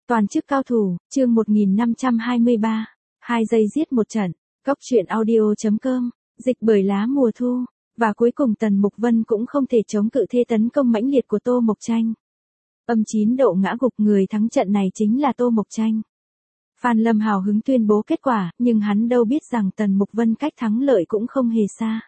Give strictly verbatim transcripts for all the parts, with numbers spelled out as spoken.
Toàn chức cao thủ, chương một nghìn năm trăm hai mươi ba. hai giây giết một trận. Cốc truyện audio.com. Dịch bởi lá mùa thu. Và cuối cùng Tần Mục Vân cũng không thể chống cự thế tấn công mãnh liệt của Tô Mộc Tranh. Âm chín độ ngã gục, người thắng trận này chính là Tô Mộc Tranh. Phan Lâm hào hứng tuyên bố kết quả, nhưng hắn đâu biết rằng Tần Mục Vân cách thắng lợi cũng không hề xa.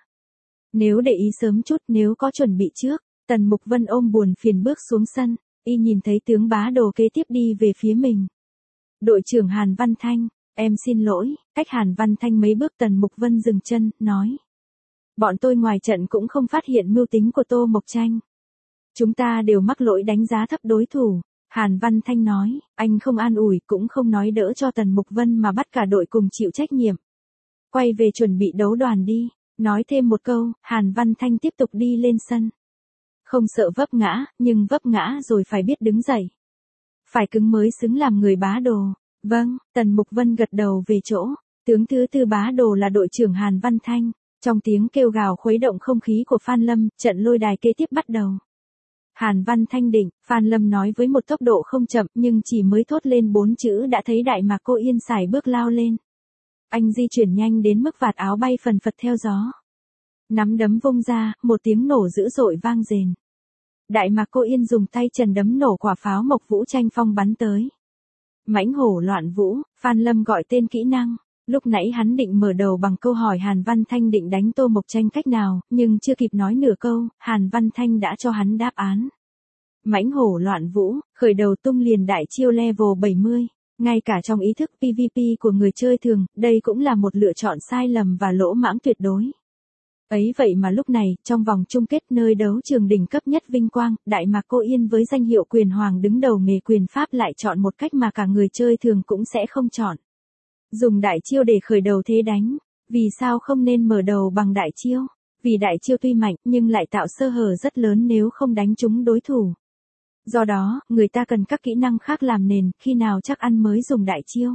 Nếu để ý sớm chút, nếu có chuẩn bị trước, Tần Mục Vân ôm buồn phiền bước xuống sân, y nhìn thấy tướng bá đồ kế tiếp đi về phía mình. Đội trưởng Hàn Văn Thanh, em xin lỗi. Cách Hàn Văn Thanh mấy bước, Tần Mục Vân dừng chân, nói. Bọn tôi ngoài trận cũng không phát hiện mưu tính của Tô Mộc Tranh. Chúng ta đều mắc lỗi đánh giá thấp đối thủ. Hàn Văn Thanh nói, anh không an ủi cũng không nói đỡ cho Tần Mục Vân mà bắt cả đội cùng chịu trách nhiệm. Quay về chuẩn bị đấu đoàn đi. Nói thêm một câu, Hàn Văn Thanh tiếp tục đi lên sân. Không sợ vấp ngã, nhưng vấp ngã rồi phải biết đứng dậy. Phải cứng mới xứng làm người bá đồ. Vâng, Tần Mục Vân gật đầu về chỗ. Tướng thứ tư bá đồ là đội trưởng Hàn Văn Thanh. Trong tiếng kêu gào khuấy động không khí của Phan Lâm, trận lôi đài kế tiếp bắt đầu. Hàn Văn Thanh định, Phan Lâm nói với một tốc độ không chậm, nhưng chỉ mới thốt lên bốn chữ đã thấy Đại Mạc Cô Yên sải bước lao lên. Anh di chuyển nhanh đến mức vạt áo bay phần phật theo gió. Nắm đấm vung ra, một tiếng nổ dữ dội vang rền. Đại Mạc Cô Yên dùng tay trần đấm nổ quả pháo Mộc Vũ Tranh Phong bắn tới. Mãnh hổ loạn vũ, Phan Lâm gọi tên kỹ năng. Lúc nãy hắn định mở đầu bằng câu hỏi Hàn Văn Thanh định đánh Tô Mộc Tranh cách nào, nhưng chưa kịp nói nửa câu, Hàn Văn Thanh đã cho hắn đáp án. Mãnh hổ loạn vũ, khởi đầu tung liền đại chiêu level bảy mươi. Ngay cả trong ý thức pê vê pê của người chơi thường, đây cũng là một lựa chọn sai lầm và lỗ mãng tuyệt đối. Ấy vậy mà lúc này, trong vòng chung kết nơi đấu trường đỉnh cấp nhất vinh quang, Đại Mạc Cô Yên với danh hiệu quyền hoàng đứng đầu nghề quyền pháp lại chọn một cách mà cả người chơi thường cũng sẽ không chọn. Dùng đại chiêu để khởi đầu thế đánh. Vì sao không nên mở đầu bằng đại chiêu? Vì đại chiêu tuy mạnh nhưng lại tạo sơ hở rất lớn nếu không đánh trúng đối thủ. Do đó, người ta cần các kỹ năng khác làm nền, khi nào chắc ăn mới dùng đại chiêu.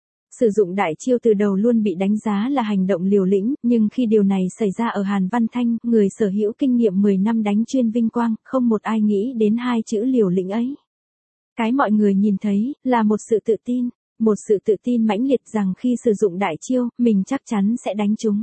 Sử dụng đại chiêu từ đầu luôn bị đánh giá là hành động liều lĩnh, nhưng khi điều này xảy ra ở Hàn Văn Thanh, người sở hữu kinh nghiệm mười năm đánh chuyên vinh quang, không một ai nghĩ đến hai chữ liều lĩnh ấy. Cái mọi người nhìn thấy, là một sự tự tin, một sự tự tin mãnh liệt rằng khi sử dụng đại chiêu, mình chắc chắn sẽ đánh trúng.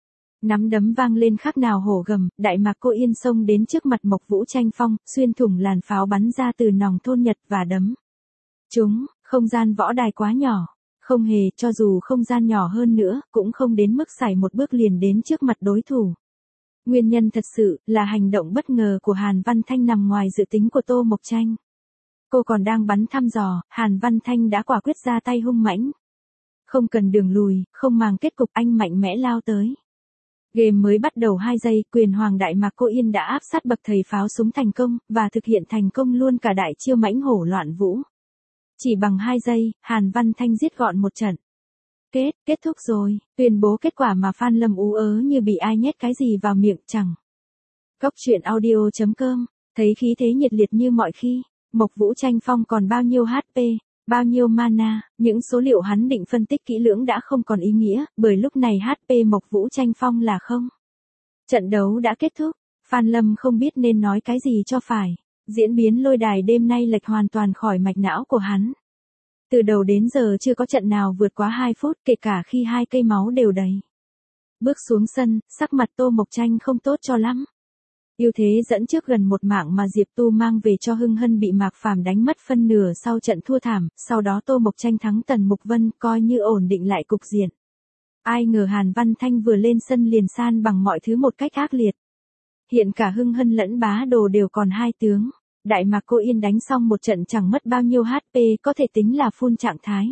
Nắm đấm vang lên khác nào hổ gầm, Đại Mạc Cô Yên xông đến trước mặt Mộc Vũ Tranh Phong, xuyên thủng làn pháo bắn ra từ nòng thôn Nhật và đấm. Chúng, không gian võ đài quá nhỏ. Không hề, cho dù không gian nhỏ hơn nữa, cũng không đến mức sải một bước liền đến trước mặt đối thủ. Nguyên nhân thật sự là hành động bất ngờ của Hàn Văn Thanh nằm ngoài dự tính của Tô Mộc Tranh. Cô còn đang bắn thăm dò, Hàn Văn Thanh đã quả quyết ra tay hung mãnh. Không cần đường lùi, không màng kết cục, anh mạnh mẽ lao tới. Game mới bắt đầu hai giây, quyền hoàng Đại Mạc Cô Yên đã áp sát bậc thầy pháo súng thành công, và thực hiện thành công luôn cả đại chiêu mãnh hổ loạn vũ. Chỉ bằng hai giây, Hàn Văn Thanh giết gọn một trận. Kết, kết thúc rồi, tuyên bố kết quả mà Phan Lâm ú ớ như bị ai nhét cái gì vào miệng chẳng. Cốc truyện audio.com, thấy khí thế nhiệt liệt như mọi khi, Mộc Vũ Tranh Phong còn bao nhiêu hát pê, bao nhiêu mana, những số liệu hắn định phân tích kỹ lưỡng đã không còn ý nghĩa, bởi lúc này hát pê Mộc Vũ Tranh Phong là không. Trận đấu đã kết thúc, Phan Lâm không biết nên nói cái gì cho phải. Diễn biến lôi đài đêm nay lệch hoàn toàn khỏi mạch não của hắn. Từ đầu đến giờ chưa có trận nào vượt quá hai phút, kể cả khi hai cây máu đều đầy. Bước xuống sân, sắc mặt Tô Mộc Tranh không tốt cho lắm. Ưu thế dẫn trước gần một mạng mà Diệp Tu mang về cho Hưng Hân bị Mạc Phàm đánh mất phân nửa sau trận thua thảm, sau đó Tô Mộc Tranh thắng Tần Mục Vân, coi như ổn định lại cục diện. Ai ngờ Hàn Văn Thanh vừa lên sân liền san bằng mọi thứ một cách ác liệt. Hiện cả Hưng Hân lẫn bá đồ đều còn hai tướng. Đại Mạc Cô Yên đánh xong một trận chẳng mất bao nhiêu hát pê, có thể tính là full trạng thái.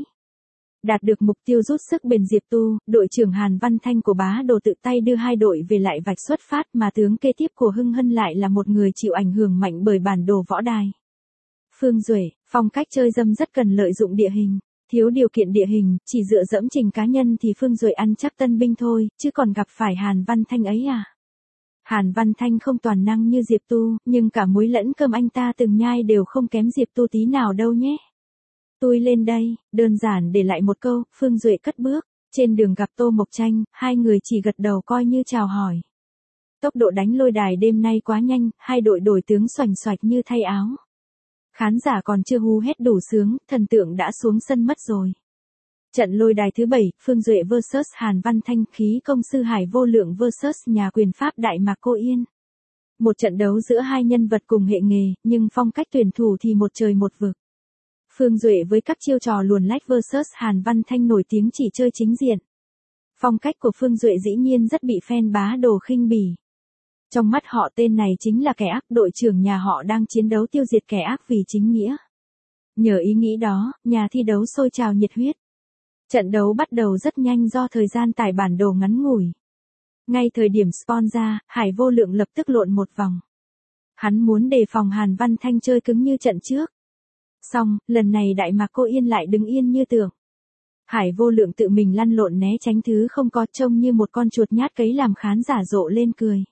Đạt được mục tiêu rút sức bền Diệp Tu, đội trưởng Hàn Văn Thanh của bá đồ tự tay đưa hai đội về lại vạch xuất phát, mà tướng kế tiếp của Hưng Hân lại là một người chịu ảnh hưởng mạnh bởi bản đồ võ đài. Phương Duệ, phong cách chơi dâm rất cần lợi dụng địa hình. Thiếu điều kiện địa hình, chỉ dựa dẫm trình cá nhân thì Phương Duệ ăn chắc tân binh thôi, chứ còn gặp phải Hàn Văn Thanh ấy à. Hàn Văn Thanh không toàn năng như Diệp Tu, nhưng cả muối lẫn cơm anh ta từng nhai đều không kém Diệp Tu tí nào đâu nhé. Tôi lên đây, đơn giản để lại một câu, Phương Duệ cất bước. Trên đường gặp Tô Mộc Tranh, hai người chỉ gật đầu coi như chào hỏi. Tốc độ đánh lôi đài đêm nay quá nhanh, hai đội đổi tướng xoành xoạch như thay áo. Khán giả còn chưa hú hét đủ sướng, thần tượng đã xuống sân mất rồi. Trận lôi đài thứ bảy, Phương Duệ versus Hàn Văn Thanh, khí công sư Hải Vô Lượng versus nhà quyền Pháp Đại Mạc Cô Yên. Một trận đấu giữa hai nhân vật cùng hệ nghề, nhưng phong cách tuyển thủ thì một trời một vực. Phương Duệ với các chiêu trò luồn lách versus Hàn Văn Thanh nổi tiếng chỉ chơi chính diện. Phong cách của Phương Duệ dĩ nhiên rất bị fan bá đồ khinh bỉ. Trong mắt họ tên này chính là kẻ ác, đội trưởng nhà họ đang chiến đấu tiêu diệt kẻ ác vì chính nghĩa. Nhờ ý nghĩ đó, nhà thi đấu sôi trào nhiệt huyết. Trận đấu bắt đầu rất nhanh do thời gian tải bản đồ ngắn ngủi. Ngay thời điểm spawn ra, Hải Vô Lượng lập tức lộn một vòng. Hắn muốn đề phòng Hàn Văn Thanh chơi cứng như trận trước. Xong, lần này Đại Mạc Cô Yên lại đứng yên như tượng. Hải Vô Lượng tự mình lăn lộn né tránh thứ không có, trông như một con chuột nhát cấy làm khán giả rộ lên cười.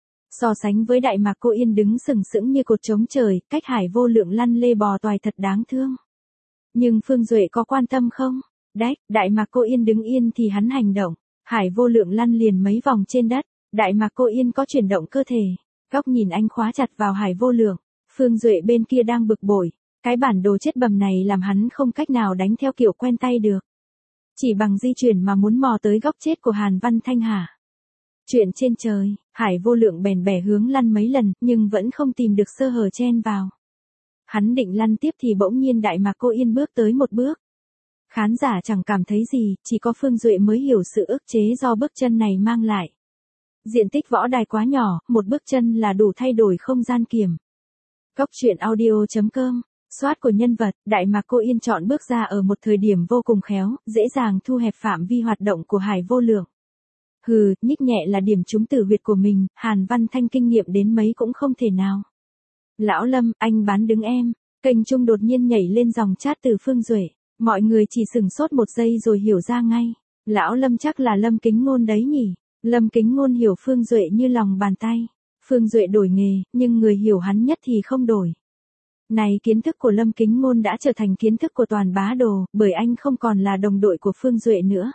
So sánh với Đại Mạc Cô Yên đứng sừng sững như cột trống trời, cách Hải Vô Lượng lăn lê bò toài thật đáng thương. Nhưng Phương Duệ có quan tâm không? Đách, Đại Mạc Cô Yên đứng yên thì hắn hành động. Hải Vô Lượng lăn liền mấy vòng trên đất. Đại Mạc Cô Yên có chuyển động cơ thể. Góc nhìn anh khóa chặt vào Hải Vô Lượng. Phương Duệ bên kia đang bực bội. Cái bản đồ chết bầm này làm hắn không cách nào đánh theo kiểu quen tay được. Chỉ bằng di chuyển mà muốn mò tới góc chết của Hàn Văn Thanh hả? Chuyện trên trời, Hải Vô Lượng bèn bẻ hướng lăn mấy lần, nhưng vẫn không tìm được sơ hở chen vào. Hắn định lăn tiếp thì bỗng nhiên Đại Mạc Cô Yên bước tới một bước. Khán giả chẳng cảm thấy gì, chỉ có Phương Duệ mới hiểu sự ức chế do bước chân này mang lại. Diện tích võ đài quá nhỏ, một bước chân là đủ thay đổi không gian kiểm. Góc truyện audio chấm com. Soát của nhân vật, Đại Mạc Cô Yên chọn bước ra ở một thời điểm vô cùng khéo, dễ dàng thu hẹp phạm vi hoạt động của Hải Vô Lượng. Hừ, nhích nhẹ là điểm trúng tử huyệt của mình, Hàn Văn Thanh kinh nghiệm đến mấy cũng không thể nào. Lão Lâm, anh bán đứng em. Kênh Trung đột nhiên nhảy lên dòng chat từ Phương Duệ. Mọi người chỉ sừng sốt một giây rồi hiểu ra ngay. Lão Lâm chắc là Lâm Kính Ngôn đấy nhỉ. Lâm Kính Ngôn hiểu Phương Duệ như lòng bàn tay. Phương Duệ đổi nghề, nhưng người hiểu hắn nhất thì không đổi. Này, kiến thức của Lâm Kính Ngôn đã trở thành kiến thức của toàn bá đồ, bởi anh không còn là đồng đội của Phương Duệ nữa.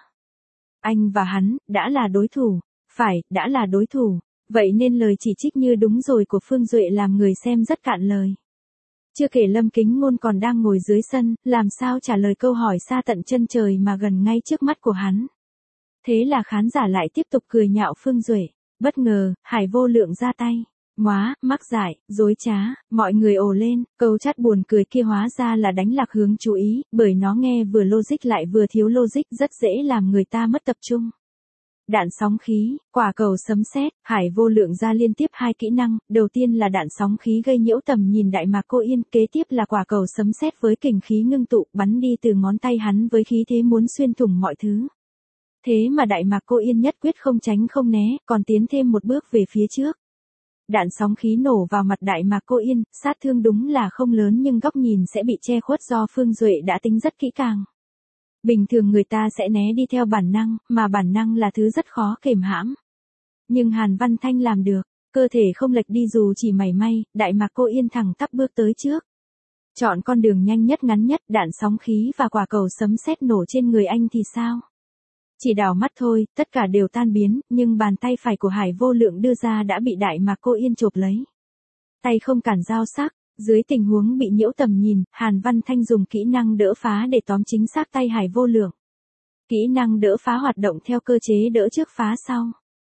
Anh và hắn, đã là đối thủ. Phải, đã là đối thủ. Vậy nên lời chỉ trích như đúng rồi của Phương Duệ làm người xem rất cạn lời. Chưa kể Lâm Kính Ngôn còn đang ngồi dưới sân, làm sao trả lời câu hỏi xa tận chân trời mà gần ngay trước mắt của hắn. Thế là khán giả lại tiếp tục cười nhạo Phương Duệ. Bất ngờ, Hải Vô Lượng ra tay. Móa, mắc dại, dối trá, mọi người ồ lên, câu chat buồn cười kia hóa ra là đánh lạc hướng chú ý, bởi nó nghe vừa logic lại vừa thiếu logic, rất dễ làm người ta mất tập trung. Đạn sóng khí, quả cầu sấm sét, Hải Vô Lượng ra liên tiếp hai kỹ năng, đầu tiên là đạn sóng khí gây nhiễu tầm nhìn Đại Mạc Cô Yên, kế tiếp là quả cầu sấm sét với kình khí ngưng tụ, bắn đi từ ngón tay hắn với khí thế muốn xuyên thủng mọi thứ. Thế mà Đại Mạc Cô Yên nhất quyết không tránh không né, còn tiến thêm một bước về phía trước. Đạn sóng khí nổ vào mặt Đại Mạc Cô Yên, sát thương đúng là không lớn nhưng góc nhìn sẽ bị che khuất do Phương Duệ đã tính rất kỹ càng. Bình thường người ta sẽ né đi theo bản năng, mà bản năng là thứ rất khó kềm hãm. Nhưng Hàn Văn Thanh làm được, cơ thể không lệch đi dù chỉ mảy may, Đại Mạc Cô Yên thẳng tắp bước tới trước. Chọn con đường nhanh nhất ngắn nhất, đạn sóng khí và quả cầu sấm sét nổ trên người anh thì sao? Chỉ đảo mắt thôi, tất cả đều tan biến, nhưng bàn tay phải của Hải Vô Lượng đưa ra đã bị Đại Mạc Cô Yên chộp lấy. Tay không cản dao sắc, dưới tình huống bị nhiễu tầm nhìn, Hàn Văn Thanh dùng kỹ năng đỡ phá để tóm chính xác tay Hải Vô Lượng. Kỹ năng đỡ phá hoạt động theo cơ chế đỡ trước phá sau.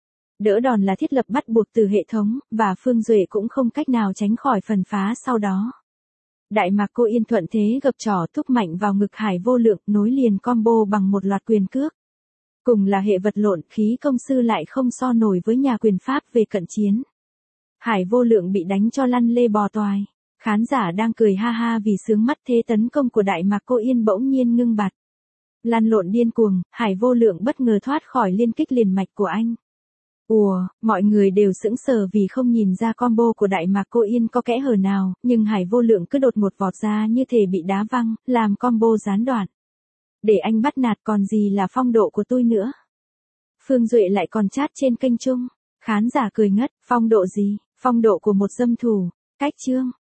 Đỡ đòn là thiết lập bắt buộc từ hệ thống, và Phương Duệ cũng không cách nào tránh khỏi phần phá sau đó. Đại Mạc Cô Yên thuận thế gập chỏ thúc mạnh vào ngực Hải Vô Lượng, nối liền combo bằng một loạt quyền cước. Cùng là hệ vật lộn, khí công sư lại không so nổi với nhà quyền Pháp về cận chiến. Hải Vô Lượng bị đánh cho lăn lê bò toài. Khán giả đang cười ha ha vì sướng mắt, thế tấn công của Đại Mạc Cô Yên bỗng nhiên ngưng bặt. Lăn lộn điên cuồng, Hải Vô Lượng bất ngờ thoát khỏi liên kích liền mạch của anh. Ùa, mọi người đều sững sờ vì không nhìn ra combo của Đại Mạc Cô Yên có kẽ hở nào, nhưng Hải Vô Lượng cứ đột ngột vọt ra như thể bị đá văng, làm combo gián đoạn. Để anh bắt nạt còn gì là phong độ của tôi nữa. Phương Duệ lại còn chat trên kênh Trung. Khán giả cười ngất, phong độ gì, phong độ của một dâm thủ. Cách chương.